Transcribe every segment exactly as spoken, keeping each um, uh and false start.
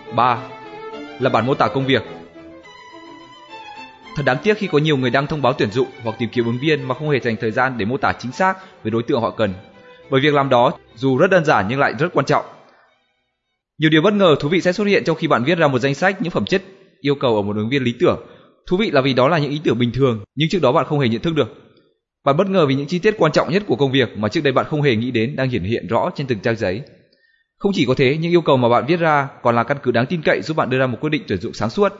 ba. Là bản mô tả công việc. Thật đáng tiếc khi có nhiều người đăng thông báo tuyển dụng hoặc tìm kiếm ứng viên mà không hề dành thời gian để mô tả chính xác về đối tượng họ cần. Bởi việc làm đó, dù rất đơn giản nhưng lại rất quan trọng. Nhiều điều bất ngờ thú vị sẽ xuất hiện trong khi bạn viết ra một danh sách những phẩm chất yêu cầu ở một ứng viên lý tưởng. Thú vị là vì đó là những ý tưởng bình thường, nhưng trước đó bạn không hề nhận thức được. Bạn bất ngờ vì những chi tiết quan trọng nhất của công việc mà trước đây bạn không hề nghĩ đến đang hiển hiện rõ trên từng trang giấy. Không chỉ có thế, những yêu cầu mà bạn viết ra còn là căn cứ đáng tin cậy giúp bạn đưa ra một quyết định tuyển dụng sáng suốt.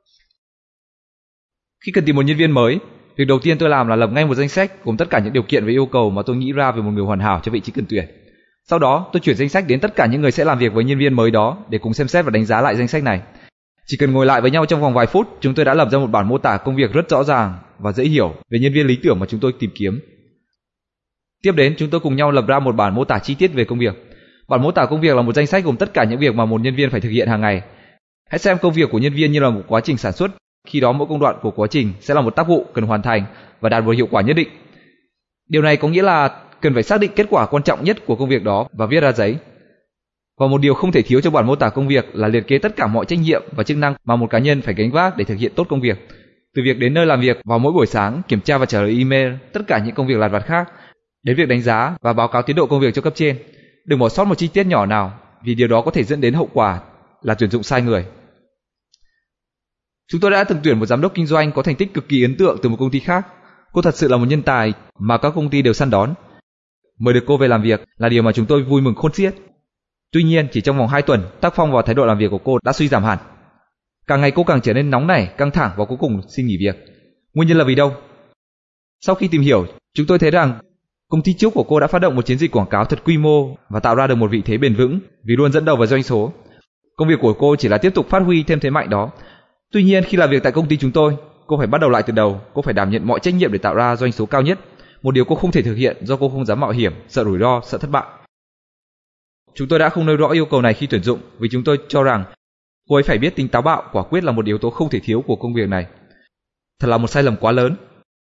Khi cần tìm một nhân viên mới, việc đầu tiên tôi làm là lập ngay một danh sách gồm tất cả những điều kiện và yêu cầu mà tôi nghĩ ra về một người hoàn hảo cho vị trí cần tuyển. Sau đó, tôi chuyển danh sách đến tất cả những người sẽ làm việc với nhân viên mới đó để cùng xem xét và đánh giá lại danh sách này. Chỉ cần ngồi lại với nhau trong vòng vài phút, chúng tôi đã lập ra một bản mô tả công việc rất rõ ràng và dễ hiểu về nhân viên lý tưởng mà chúng tôi tìm kiếm. Tiếp đến, chúng tôi cùng nhau lập ra một bản mô tả chi tiết về công việc. Bản mô tả công việc là một danh sách gồm tất cả những việc mà một nhân viên phải thực hiện hàng ngày. Hãy xem công việc của nhân viên như là một quá trình sản xuất, khi đó mỗi công đoạn của quá trình sẽ là một tác vụ cần hoàn thành và đạt một hiệu quả nhất định. Điều này có nghĩa là cần phải xác định kết quả quan trọng nhất của công việc đó và viết ra giấy. Và một điều không thể thiếu trong bản mô tả công việc là liệt kê tất cả mọi trách nhiệm và chức năng mà một cá nhân phải gánh vác để thực hiện tốt công việc. Từ việc đến nơi làm việc vào mỗi buổi sáng, kiểm tra và trả lời email, tất cả những công việc lặt vặt khác, đến việc đánh giá và báo cáo tiến độ công việc cho cấp trên. Đừng bỏ sót một chi tiết nhỏ nào, vì điều đó có thể dẫn đến hậu quả là tuyển dụng sai người. Chúng tôi đã từng tuyển một giám đốc kinh doanh có thành tích cực kỳ ấn tượng từ một công ty khác. Cô thật sự là một nhân tài mà các công ty đều săn đón. Mời được cô về làm việc là điều mà chúng tôi vui mừng khôn xiết. Tuy nhiên, chỉ trong vòng hai tuần, tác phong và thái độ làm việc của cô đã suy giảm hẳn. Càng ngày cô càng trở nên nóng nảy, căng thẳng và cuối cùng xin nghỉ việc. Nguyên nhân là vì đâu? Sau khi tìm hiểu, chúng tôi thấy rằng công ty trước của cô đã phát động một chiến dịch quảng cáo thật quy mô và tạo ra được một vị thế bền vững vì luôn dẫn đầu vào doanh số. Công việc của cô chỉ là tiếp tục phát huy thêm thế mạnh đó. Tuy nhiên, khi làm việc tại công ty chúng tôi, cô phải bắt đầu lại từ đầu. Cô phải đảm nhận mọi trách nhiệm để tạo ra doanh số cao nhất. Một điều cô không thể thực hiện do cô không dám mạo hiểm, sợ rủi ro, sợ thất bại. Chúng tôi đã không nêu rõ yêu cầu này khi tuyển dụng vì chúng tôi cho rằng cô ấy phải biết tính táo bạo quả quyết là một yếu tố không thể thiếu của công việc này. Thật là một sai lầm quá lớn.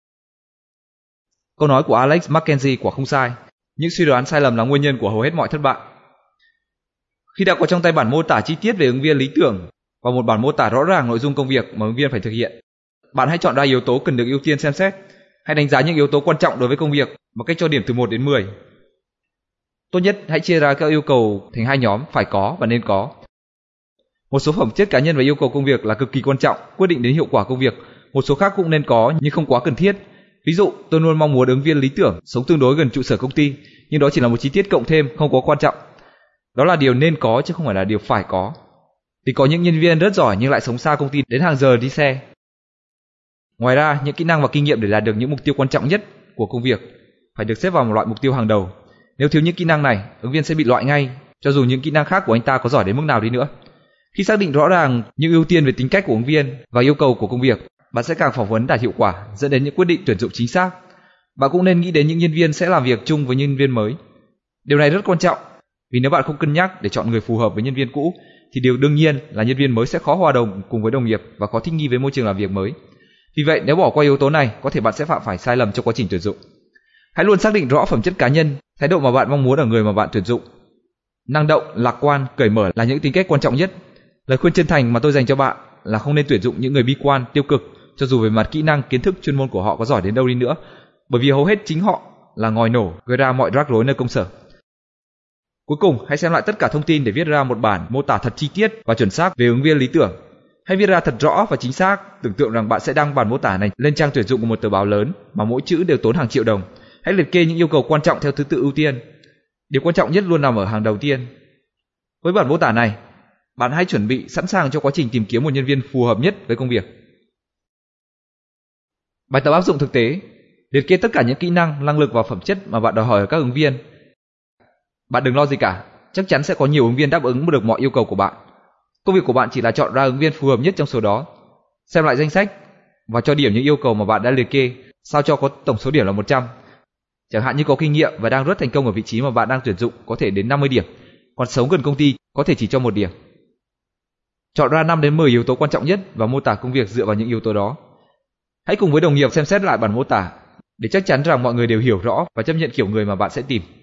Câu nói của Alex McKenzie quả không sai. Những suy đoán sai lầm là nguyên nhân của hầu hết mọi thất bại. Khi đã có trong tay bản mô tả chi tiết về ứng viên lý tưởng và một bản mô tả rõ ràng nội dung công việc mà ứng viên phải thực hiện, bạn hãy chọn ra yếu tố cần được ưu tiên xem xét. Hãy đánh giá những yếu tố quan trọng đối với công việc bằng cách cho điểm từ một đến mười. Tốt nhất hãy chia ra các yêu cầu thành hai nhóm phải có và nên có. Một số phẩm chất cá nhân và yêu cầu công việc là cực kỳ quan trọng, quyết định đến hiệu quả công việc. Một số khác cũng nên có nhưng không quá cần thiết. Ví dụ, tôi luôn mong muốn ứng viên lý tưởng sống tương đối gần trụ sở công ty, nhưng đó chỉ là một chi tiết cộng thêm không quá quan trọng. Đó là điều nên có chứ không phải là điều phải có. Vì có những nhân viên rất giỏi nhưng lại sống xa công ty đến hàng giờ đi xe. Ngoài ra, những kỹ năng và kinh nghiệm để đạt được những mục tiêu quan trọng nhất của công việc phải được xếp vào một loại mục tiêu hàng đầu. Nếu thiếu những kỹ năng này, ứng viên sẽ bị loại ngay, cho dù những kỹ năng khác của anh ta có giỏi đến mức nào đi nữa. Khi xác định rõ ràng những ưu tiên về tính cách của ứng viên và yêu cầu của công việc, bạn sẽ càng phỏng vấn đạt hiệu quả, dẫn đến những quyết định tuyển dụng chính xác. Bạn cũng nên nghĩ đến những nhân viên sẽ làm việc chung với nhân viên mới. Điều này rất quan trọng, vì nếu bạn không cân nhắc để chọn người phù hợp với nhân viên cũ, thì điều đương nhiên là nhân viên mới sẽ khó hòa đồng cùng với đồng nghiệp và khó thích nghi với môi trường làm việc mới. Vì vậy, nếu bỏ qua yếu tố này, có thể bạn sẽ phạm phải sai lầm trong quá trình tuyển dụng. Hãy luôn xác định rõ phẩm chất cá nhân, thái độ mà bạn mong muốn ở người mà bạn tuyển dụng. Năng động, lạc quan, cởi mở là những tính cách quan trọng nhất. Lời khuyên chân thành mà tôi dành cho bạn là không nên tuyển dụng những người bi quan, tiêu cực, cho dù về mặt kỹ năng, kiến thức, chuyên môn của họ có giỏi đến đâu đi nữa, bởi vì hầu hết chính họ là ngòi nổ gây ra mọi rắc rối nơi công sở. Cuối cùng, hãy xem lại tất cả thông tin để viết ra một bản mô tả thật chi tiết và chuẩn xác về ứng viên lý tưởng. Hãy viết ra thật rõ và chính xác, tưởng tượng rằng bạn sẽ đăng bản mô tả này lên trang tuyển dụng của một tờ báo lớn mà mỗi chữ đều tốn hàng triệu đồng. Hãy liệt kê những yêu cầu quan trọng theo thứ tự ưu tiên. Điều quan trọng nhất luôn nằm ở hàng đầu tiên. Với bản mô tả này, bạn hãy chuẩn bị sẵn sàng cho quá trình tìm kiếm một nhân viên phù hợp nhất với công việc. Bài tập áp dụng thực tế. Liệt kê tất cả những kỹ năng, năng lực và phẩm chất mà bạn đòi hỏi ở các ứng viên. Bạn đừng lo gì cả, chắc chắn sẽ có nhiều ứng viên đáp ứng được mọi yêu cầu của bạn. Công việc của bạn chỉ là chọn ra ứng viên phù hợp nhất trong số đó. Xem lại danh sách và cho điểm những yêu cầu mà bạn đã liệt kê, sao cho có tổng số điểm là một trăm. Chẳng hạn như có kinh nghiệm và đang rất thành công ở vị trí mà bạn đang tuyển dụng có thể đến năm mươi điểm, còn sống gần công ty có thể chỉ cho một điểm. Chọn ra năm đến mười yếu tố quan trọng nhất và mô tả công việc dựa vào những yếu tố đó. Hãy cùng với đồng nghiệp xem xét lại bản mô tả để chắc chắn rằng mọi người đều hiểu rõ và chấp nhận kiểu người mà bạn sẽ tìm.